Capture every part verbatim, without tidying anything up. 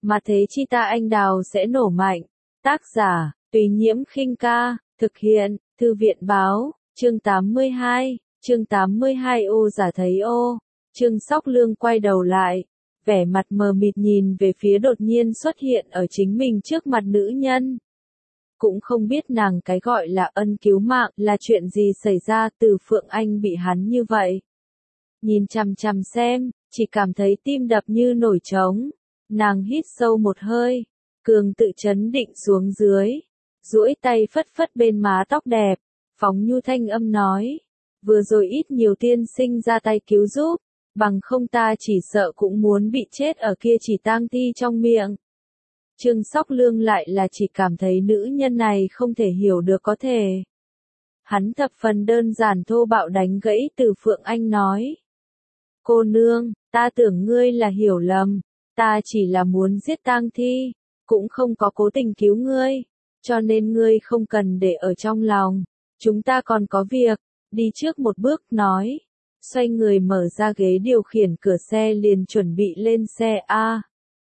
mà thế chi ta anh đào sẽ nổ mạnh. Tác giả, Tùy Nhiễm Khinh Ca, thực hiện, Thư viện Báo, chương tám mươi hai, chương tám mươi hai ô giả thấy ô, Trương Sóc Lương quay đầu lại, vẻ mặt mờ mịt nhìn về phía đột nhiên xuất hiện ở chính mình trước mặt nữ nhân. Cũng không biết nàng cái gọi là ân cứu mạng là chuyện gì xảy ra Từ Phượng Anh bị hắn như vậy. Nhìn chằm chằm xem, chỉ cảm thấy tim đập như nổi trống. Nàng hít sâu một hơi, cường tự chấn định xuống dưới, duỗi tay phất phất bên má tóc đẹp, phóng nhu thanh âm nói, vừa rồi ít nhiều tiên sinh ra tay cứu giúp, bằng không ta chỉ sợ cũng muốn bị chết ở kia chỉ tang thi trong miệng. Trương Sóc Lương lại là chỉ cảm thấy nữ nhân này không thể hiểu được có thể. Hắn thập phần đơn giản thô bạo đánh gãy Từ Phượng Anh nói. Cô nương, ta tưởng ngươi là hiểu lầm, ta chỉ là muốn giết tang thi, cũng không có cố tình cứu ngươi, cho nên ngươi không cần để ở trong lòng, chúng ta còn có việc, đi trước một bước nói, xoay người mở ra ghế điều khiển cửa xe liền chuẩn bị lên xe A.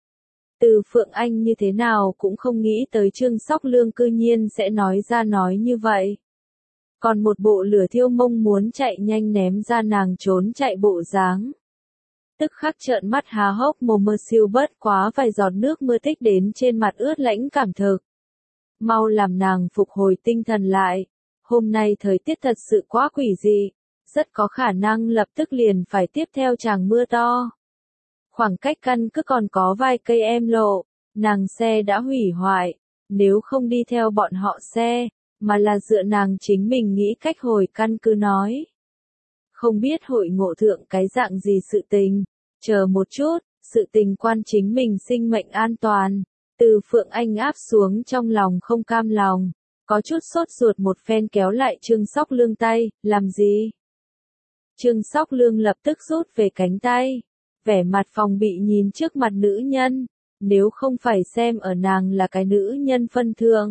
Từ Phượng Anh như thế nào cũng không nghĩ tới Trương Sóc Lương cư nhiên sẽ nói ra nói như vậy. Còn một bộ lửa thiêu mông muốn chạy nhanh ném ra nàng trốn chạy bộ dáng. Tức khắc trợn mắt há hốc mồm mơ siêu bất quá vài giọt nước mưa tích đến trên mặt ướt lãnh cảm thực. Mau làm nàng phục hồi tinh thần lại. Hôm nay thời tiết thật sự quá quỷ dị, rất có khả năng lập tức liền phải tiếp theo tràng mưa to. Khoảng cách căn cứ còn có vài cây em lộ, nàng xe đã hủy hoại, nếu không đi theo bọn họ xe, mà là dựa nàng chính mình nghĩ cách hồi căn cứ nói. Không biết hội ngộ thượng cái dạng gì sự tình, chờ một chút, sự tình quan chính mình sinh mệnh an toàn, Từ Phượng Anh áp xuống trong lòng không cam lòng, có chút sốt ruột một phen kéo lại Trương Sóc Lương tay, làm gì? Trương Sóc Lương lập tức rút về cánh tay, vẻ mặt phòng bị nhìn trước mặt nữ nhân, nếu không phải xem ở nàng là cái nữ nhân phân thượng.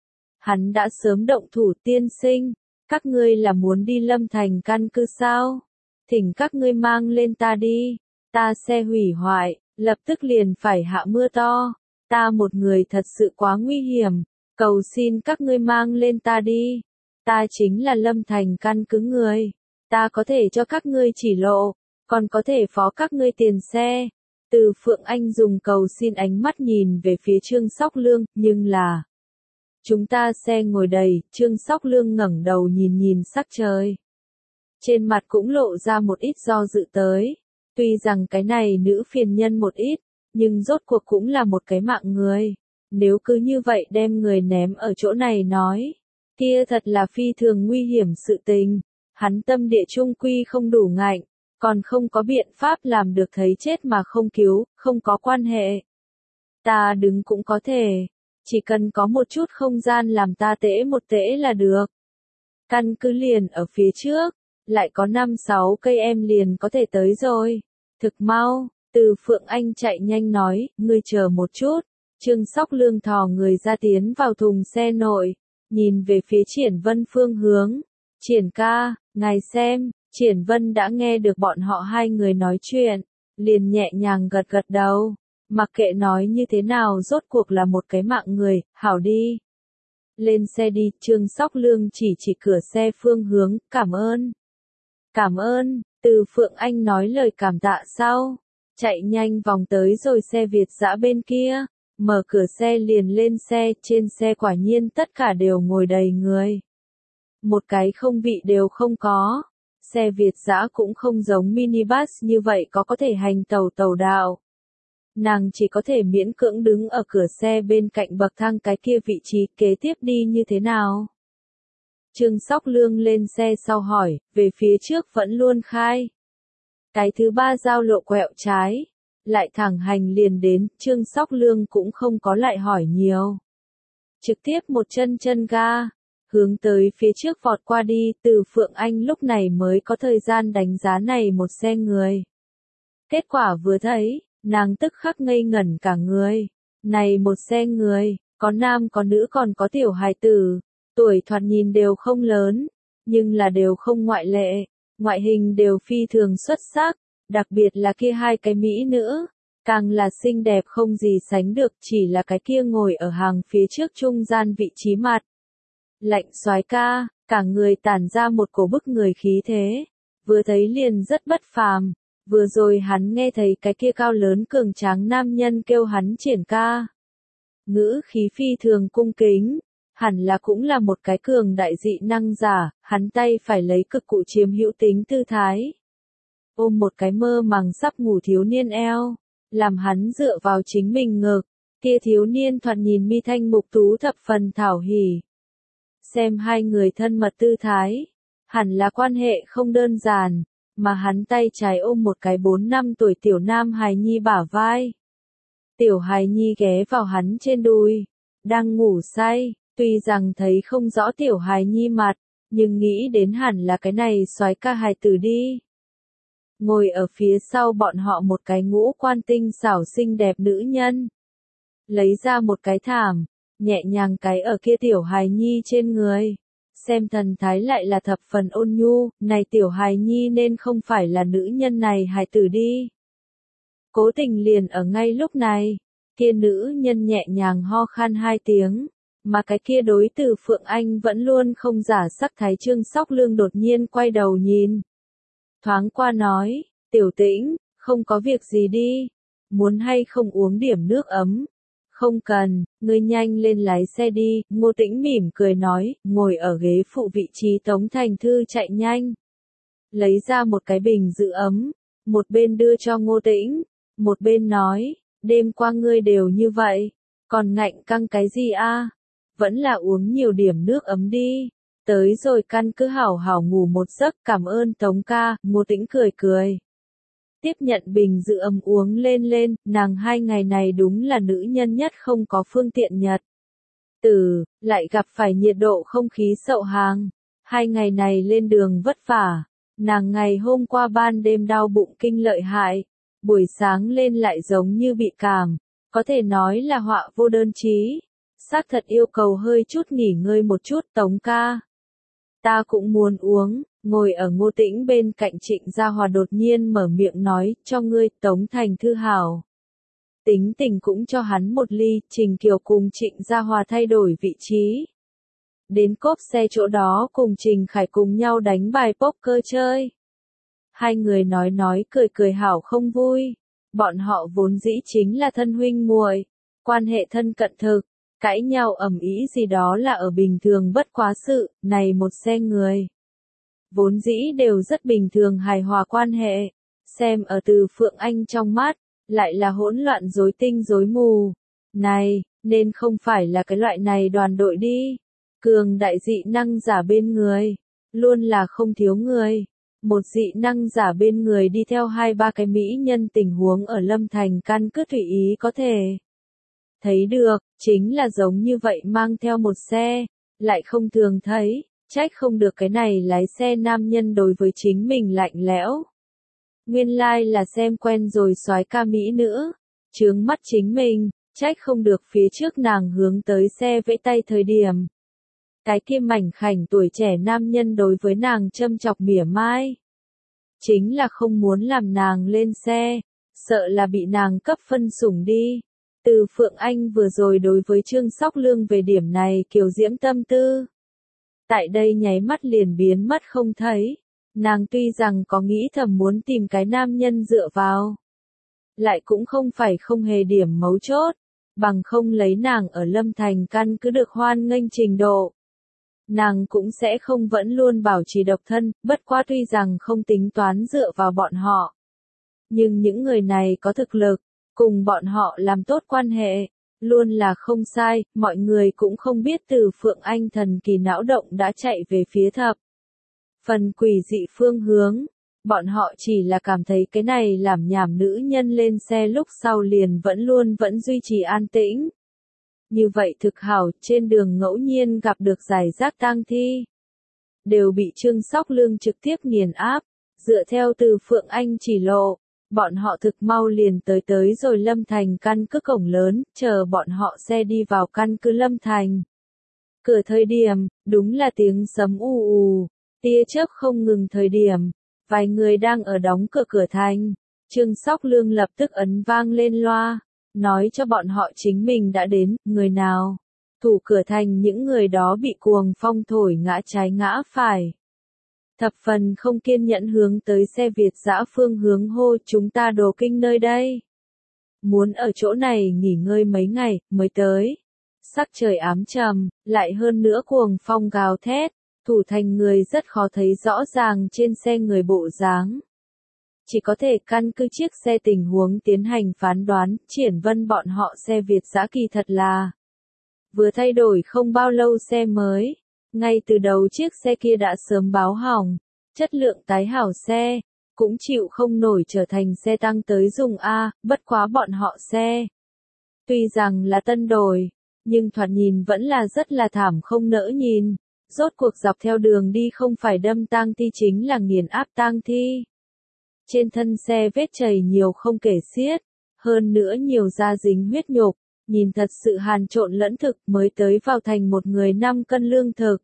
Hắn đã sớm động thủ tiên sinh, các ngươi là muốn đi Lâm Thành căn cứ sao? Thỉnh các ngươi mang lên ta đi, ta xe hủy hoại, lập tức liền phải hạ mưa to, ta một người thật sự quá nguy hiểm, cầu xin các ngươi mang lên ta đi, ta chính là Lâm Thành căn cứ người, ta có thể cho các ngươi chỉ lộ, còn có thể phó các ngươi tiền xe. Từ Phượng Anh dùng cầu xin ánh mắt nhìn về phía Trương Sóc Lương, nhưng là chúng ta xe ngồi đầy, Trương Sóc Lương ngẩng đầu nhìn nhìn sắc trời. Trên mặt cũng lộ ra một ít do dự tới. Tuy rằng cái này nữ phiền nhân một ít, nhưng rốt cuộc cũng là một cái mạng người. Nếu cứ như vậy đem người ném ở chỗ này nói, kia thật là phi thường nguy hiểm sự tình. Hắn tâm địa trung quy không đủ ngạnh, còn không có biện pháp làm được thấy chết mà không cứu, không có quan hệ. Ta đứng cũng có thể. Chỉ cần có một chút không gian làm ta tễ một tễ là được. Căn cứ liền ở phía trước, lại có năm sáu cây em liền có thể tới rồi. Thực mau, Từ Phượng Anh chạy nhanh nói, ngươi chờ một chút. Trương Sóc Lương thò người ra tiến vào thùng xe nội, nhìn về phía Triển Vân phương hướng. Triển ca, ngài xem, Triển Vân đã nghe được bọn họ hai người nói chuyện, liền nhẹ nhàng gật gật đầu. Mặc kệ nói như thế nào rốt cuộc là một cái mạng người, hảo đi. Lên xe đi, Trương Sóc Lương chỉ chỉ cửa xe phương hướng, cảm ơn. Cảm ơn, Từ Phượng Anh nói lời cảm tạ sau. Chạy nhanh vòng tới rồi xe Việt dã bên kia, mở cửa xe liền lên xe, trên xe quả nhiên tất cả đều ngồi đầy người. Một cái không vị đều không có. Xe Việt dã cũng không giống minibus như vậy có có thể hành tàu tàu đạo. Nàng chỉ có thể miễn cưỡng đứng ở cửa xe bên cạnh bậc thang cái kia vị trí kế tiếp đi như thế nào. Trương Sóc Lương lên xe sau hỏi, về phía trước vẫn luôn khai. Cái thứ ba giao lộ quẹo trái, lại thẳng hành liền đến, Trương Sóc Lương cũng không có lại hỏi nhiều. Trực tiếp một chân chân ga, hướng tới phía trước vọt qua đi, Từ Phượng Anh lúc này mới có thời gian đánh giá này một xe người. Kết quả vừa thấy, nàng tức khắc ngây ngẩn cả người. Này một xe người, có nam có nữ còn có tiểu hài tử, tuổi thoạt nhìn đều không lớn, nhưng là đều không ngoại lệ, ngoại hình đều phi thường xuất sắc, đặc biệt là kia hai cái mỹ nữ, Càng là xinh đẹp không gì sánh được, chỉ là cái kia ngồi ở hàng phía trước trung gian vị trí mặt. Lạnh soái ca, cả người tản ra một cổ bức người khí thế, vừa thấy liền rất bất phàm. Vừa rồi hắn nghe thấy cái kia cao lớn cường tráng nam nhân kêu hắn triển ca. Ngữ khí phi thường cung kính, hẳn là cũng là một cái cường đại dị năng giả, hắn tay phải lấy cực cụ chiếm hữu tính tư thái. Ôm một cái mơ màng sắp ngủ thiếu niên eo, làm hắn dựa vào chính mình ngực, kia thiếu niên thoạt nhìn mi thanh mục tú thập phần thảo hỉ. Xem hai người thân mật tư thái, hẳn là quan hệ không đơn giản, mà hắn tay trái ôm một cái bốn năm tuổi tiểu nam hài nhi bả vai. Tiểu hài nhi ghé vào hắn trên đùi, đang ngủ say, tuy rằng thấy không rõ tiểu hài nhi mặt, nhưng nghĩ đến hẳn là cái này soái ca hài tử đi. Ngồi ở phía sau bọn họ một cái ngũ quan tinh xảo xinh đẹp nữ nhân. Lấy ra một cái thảm, nhẹ nhàng cái ở kia tiểu hài nhi trên người. Xem thần thái lại là thập phần ôn nhu, này tiểu hài nhi nên không phải là nữ nhân này hài tử đi. Cố tình liền ở ngay lúc này, kia nữ nhân nhẹ nhàng ho khan hai tiếng, mà cái kia đối từ Phượng Anh vẫn luôn không giả sắc thái Trương Sóc Lương đột nhiên quay đầu nhìn. Thoáng qua nói, tiểu tĩnh, không có việc gì đi, muốn hay không uống điểm nước ấm. Không cần, ngươi nhanh lên lái xe đi, Ngô Tĩnh mỉm cười nói, ngồi ở ghế phụ vị trí Tống Thành Thư chạy nhanh. Lấy ra một cái bình giữ ấm, một bên đưa cho Ngô Tĩnh, một bên nói, đêm qua ngươi đều như vậy, còn ngạnh căng cái gì a? Vẫn là uống nhiều điểm nước ấm đi, tới rồi căn cứ hảo hảo ngủ một giấc, cảm ơn Tống ca, Ngô Tĩnh cười cười. Tiếp nhận bình giữ ấm uống lên lên, nàng hai ngày này đúng là nữ nhân nhất không có phương tiện nhật. Từ, lại gặp phải nhiệt độ không khí sậu hàng, hai ngày này lên đường vất vả, nàng ngày hôm qua ban đêm đau bụng kinh lợi hại, buổi sáng lên lại giống như bị cảm, có thể nói là họa vô đơn chí, xác thật yêu cầu hơi chút nghỉ ngơi một chút Tống ca. Ta cũng muốn uống. Ngồi ở Ngô Tĩnh bên cạnh Trịnh Gia Hòa đột nhiên mở miệng nói, cho ngươi, Tống Thành Thư hảo. Tính tình cũng cho hắn một ly, Trình Kiều cùng Trịnh Gia Hòa thay đổi vị trí. Đến cốp xe chỗ đó cùng Trình Khải cùng nhau đánh bài poker chơi. Hai người nói nói cười cười hảo không vui. Bọn họ vốn dĩ chính là thân huynh muội, quan hệ thân cận thực, cãi nhau ầm ĩ gì đó là ở bình thường bất quá sự, này một xe người. Vốn dĩ đều rất bình thường hài hòa quan hệ, xem ở từ Phượng Anh trong mắt, lại là hỗn loạn rối tinh rối mù. Này, nên không phải là cái loại này đoàn đội đi. Cường đại dị năng giả bên người, luôn là không thiếu người. Một dị năng giả bên người đi theo hai ba cái mỹ nhân tình huống ở Lâm Thành căn cứ tùy ý có thể. Thấy được, chính là giống như vậy mang theo một xe, lại không thường thấy. Trách không được cái này lái xe nam nhân đối với chính mình lạnh lẽo. Nguyên lai like là xem quen rồi soái ca mỹ nữ, chướng mắt chính mình, trách không được phía trước nàng hướng tới xe vẫy tay thời điểm. Cái kia mảnh khảnh tuổi trẻ nam nhân đối với nàng châm chọc mỉa mai. Chính là không muốn làm nàng lên xe, sợ là bị nàng cấp phân sủng đi. Từ Phượng Anh vừa rồi đối với Trương Sóc Lương về điểm này kiều diễm tâm tư. Tại đây nháy mắt liền biến mất không thấy. Nàng tuy rằng có nghĩ thầm muốn tìm cái nam nhân dựa vào, lại cũng không phải không hề điểm mấu chốt, bằng không lấy nàng ở Lâm Thành căn cứ được hoan nghênh trình độ. Nàng cũng sẽ không vẫn luôn bảo trì độc thân, bất quá tuy rằng không tính toán dựa vào bọn họ. Nhưng những người này có thực lực, cùng bọn họ làm tốt quan hệ. Luôn là không sai, mọi người cũng không biết từ Phượng Anh thần kỳ não động đã chạy về phía thập. Phần quỷ dị phương hướng, bọn họ chỉ là cảm thấy cái này làm nhảm nữ nhân lên xe lúc sau liền vẫn luôn vẫn duy trì an tĩnh. Như vậy thực hảo, trên đường ngẫu nhiên gặp được giải rác tang thi. Đều bị Trương Sóc Lương trực tiếp nghiền áp, dựa theo từ Phượng Anh chỉ lộ. Bọn họ thực mau liền tới tới rồi Lâm Thành căn cứ cổng lớn, chờ bọn họ xe đi vào căn cứ Lâm Thành. Cửa thời điểm, đúng là tiếng sấm ù ù, tia chớp không ngừng thời điểm, vài người đang ở đóng cửa cửa thành. Trương Sóc Lương lập tức ấn vang lên loa, nói cho bọn họ chính mình đã đến, người nào. Thủ cửa thành những người đó bị cuồng phong thổi ngã trái ngã phải. Thập phần không kiên nhẫn hướng tới xe Việt dã phương hướng hô chúng ta đồ kinh nơi đây. Muốn ở chỗ này nghỉ ngơi mấy ngày, mới tới. Sắc trời ám trầm, lại hơn nữa cuồng phong gào thét, thủ thành người rất khó thấy rõ ràng trên xe người bộ dáng. Chỉ có thể căn cứ chiếc xe tình huống tiến hành phán đoán, Triển Vân bọn họ xe Việt dã kỳ thật là vừa thay đổi không bao lâu xe mới. Ngay từ đầu chiếc xe kia đã sớm báo hỏng, chất lượng tái hảo xe, cũng chịu không nổi trở thành xe tăng tới dùng A, bất quá bọn họ xe. Tuy rằng là tân đổi, nhưng thoạt nhìn vẫn là rất là thảm không nỡ nhìn, rốt cuộc dọc theo đường đi không phải đâm tang thi chính là nghiền áp tang thi. Trên thân xe vết chảy nhiều không kể xiết, hơn nữa nhiều da dính huyết nhục, nhìn thật sự hàn trộn lẫn thực mới tới vào thành một người năm cân lương thực.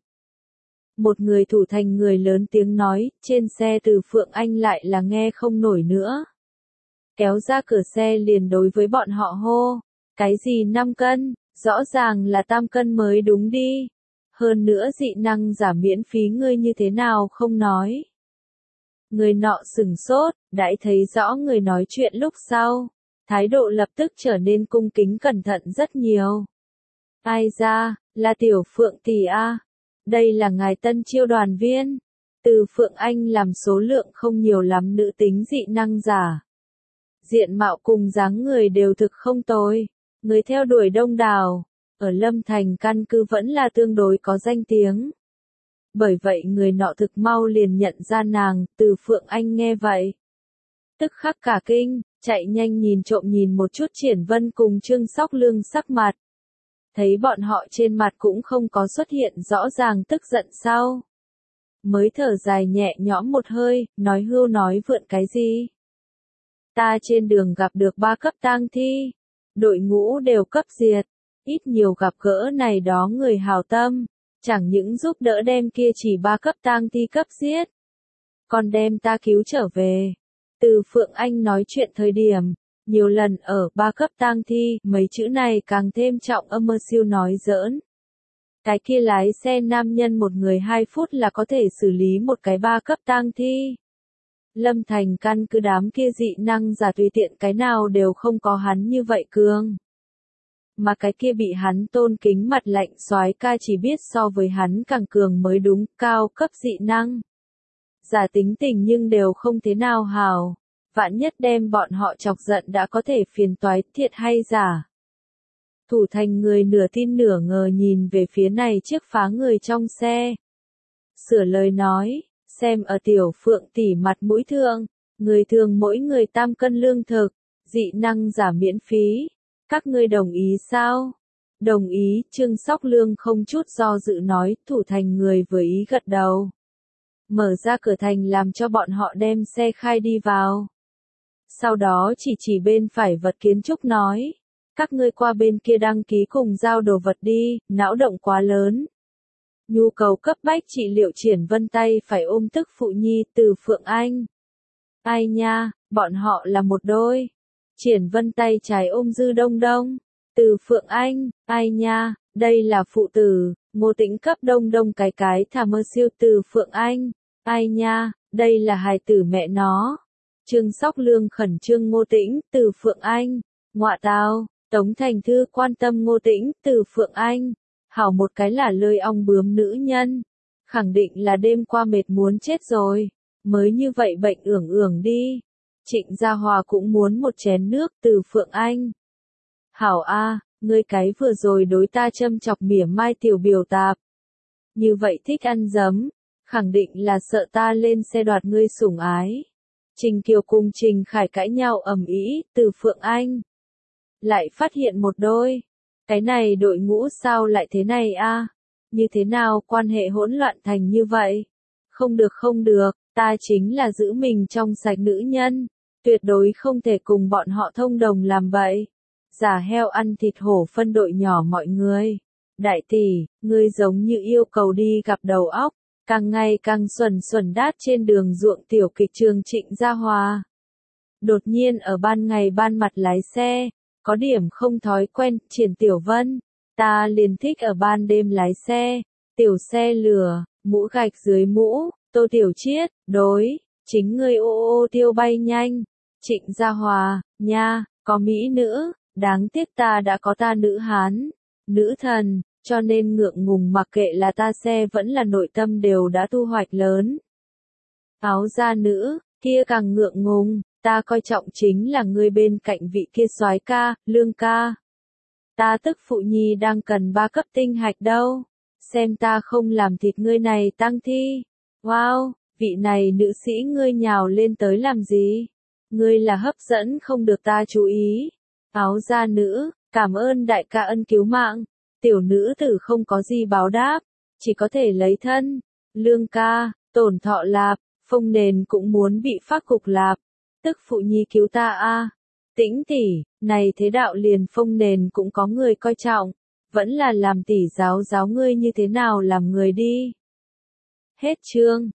Một người thủ thành người lớn tiếng nói, trên xe Từ Phượng Anh lại là nghe không nổi nữa. Kéo ra cửa xe liền đối với bọn họ hô, cái gì năm cân, rõ ràng là tam cân mới đúng đi. Hơn nữa dị năng giả miễn phí ngươi như thế nào không nói. Người nọ sừng sốt, đãi thấy rõ người nói chuyện lúc sau. Thái độ lập tức trở nên cung kính cẩn thận rất nhiều. Ai ra, là Tiểu Phượng tỷ a. Đây là ngài tân chiêu đoàn viên. Từ Phượng Anh làm số lượng không nhiều lắm nữ tính dị năng giả. Diện mạo cùng dáng người đều thực không tồi. Người theo đuổi đông đảo. Ở Lâm Thành căn cứ vẫn là tương đối có danh tiếng. Bởi vậy người nọ thực mau liền nhận ra nàng, Từ Phượng Anh nghe vậy. Tức khắc cả kinh, chạy nhanh nhìn trộm nhìn một chút Triển Vân cùng Trương Sóc Lương sắc mặt. Thấy bọn họ trên mặt cũng không có xuất hiện rõ ràng tức giận sau. Mới thở dài nhẹ nhõm một hơi, nói hưu nói vượn cái gì. Ta trên đường gặp được ba cấp tang thi. Đội ngũ đều cấp diệt. Ít nhiều gặp gỡ này đó người hào tâm. Chẳng những giúp đỡ đem kia chỉ ba cấp tang thi cấp giết. Còn đem ta cứu trở về. Từ Phượng Anh nói chuyện thời điểm. Nhiều lần ở ba cấp tang thi, mấy chữ này càng thêm trọng âm mơ siêu nói giỡn. Cái kia lái xe nam nhân một người hai phút là có thể xử lý một cái ba cấp tang thi. Lâm Thành căn cứ đám kia dị năng giả tùy tiện cái nào đều không có hắn như vậy cường. Mà cái kia bị hắn tôn kính mặt lạnh soái ca chỉ biết so với hắn càng cường mới đúng, cao cấp dị năng. Giả tính tình nhưng đều không thế nào hào. Vạn nhất đem bọn họ chọc giận đã có thể phiền toái, thiệt hay giả. Thủ thành người nửa tin nửa ngờ nhìn về phía này chiếc phá người trong xe. Sửa lời nói, xem ở Tiểu Phượng tỷ mặt mũi thượng, người thường mỗi người tam cân lương thực, dị năng giả miễn phí. Các ngươi đồng ý sao? Đồng ý, Trương Sóc Lương không chút do dự nói, thủ thành người vừa ý gật đầu. Mở ra cửa thành làm cho bọn họ đem xe khai đi vào. Sau đó chỉ chỉ bên phải vật kiến trúc nói. Các ngươi qua bên kia đăng ký cùng giao đồ vật đi, não động quá lớn. Nhu cầu cấp bách trị liệu Triển Vân tay phải ôm tức phụ nhi Từ Phượng Anh. Ai nha, bọn họ là một đôi. Triển Vân tay trái ôm Dư Đông Đông. Từ Phượng Anh, ai nha, đây là phụ tử. Ngô Tĩnh cấp Đông Đông cái cái thả mơ siêu Từ Phượng Anh. Ai nha, đây là hài tử mẹ nó. Trương Sóc Lương khẩn trương Ngô Tĩnh, Từ Phượng Anh. Ngọa tao, Tống Thành Thư quan tâm Ngô Tĩnh, Từ Phượng Anh. Hảo một cái là lơi ong bướm nữ nhân. Khẳng định là đêm qua mệt muốn chết rồi. Mới như vậy bệnh ưởng ưởng đi. Trịnh Gia Hòa cũng muốn một chén nước, Từ Phượng Anh. Hảo a, ngươi cái vừa rồi đối ta châm chọc mỉa mai tiểu biểu tạp. Như vậy thích ăn giấm. Khẳng định là sợ ta lên xe đoạt ngươi sủng ái. Trình Kiều cùng Trình Khải cãi nhau ầm ĩ, Từ Phượng Anh. Lại phát hiện một đôi. Cái này đội ngũ sao lại thế này a? Như thế nào quan hệ hỗn loạn thành như vậy? Không được không được, ta chính là giữ mình trong sạch nữ nhân. Tuyệt đối không thể cùng bọn họ thông đồng làm vậy. Giả heo ăn thịt hổ phân đội nhỏ mọi người. Đại tỷ, ngươi giống như yêu cầu đi gặp đầu óc. Càng ngày càng xuẩn xuẩn đát trên đường ruộng tiểu kịch trường Trịnh Gia Hòa. Đột nhiên ở ban ngày ban mặt lái xe, có điểm không thói quen, Triển Tiểu Vân. Ta liền thích ở ban đêm lái xe, tiểu xe lửa, mũ gạch dưới mũ, Tô Tiểu Chiết, đối, chính ngươi ô ô tiêu bay nhanh. Trịnh Gia Hòa, nha, có mỹ nữ, đáng tiếc ta đã có ta nữ hán, nữ thần, cho nên ngượng ngùng mặc kệ là ta xe vẫn là nội tâm đều đã thu hoạch lớn. Áo da nữ, kia càng ngượng ngùng, ta coi trọng chính là ngươi bên cạnh vị kia soái ca, Lương ca. Ta tức phụ nhi đang cần ba cấp tinh hạch đâu, xem ta không làm thịt ngươi này tăng thi. Wow, vị này nữ sĩ ngươi nhào lên tới làm gì? Ngươi là hấp dẫn không được ta chú ý. Áo da nữ, cảm ơn đại ca ân cứu mạng. Tiểu nữ tử không có gì báo đáp, chỉ có thể lấy thân. Lương ca, tổn thọ lạp, Phong Nền cũng muốn bị phát cục lạp. Tức phụ nhi cứu ta a. Tĩnh tỷ, này thế đạo liền Phong Nền cũng có người coi trọng, vẫn là làm tỷ giáo giáo ngươi như thế nào làm người đi. Hết chương.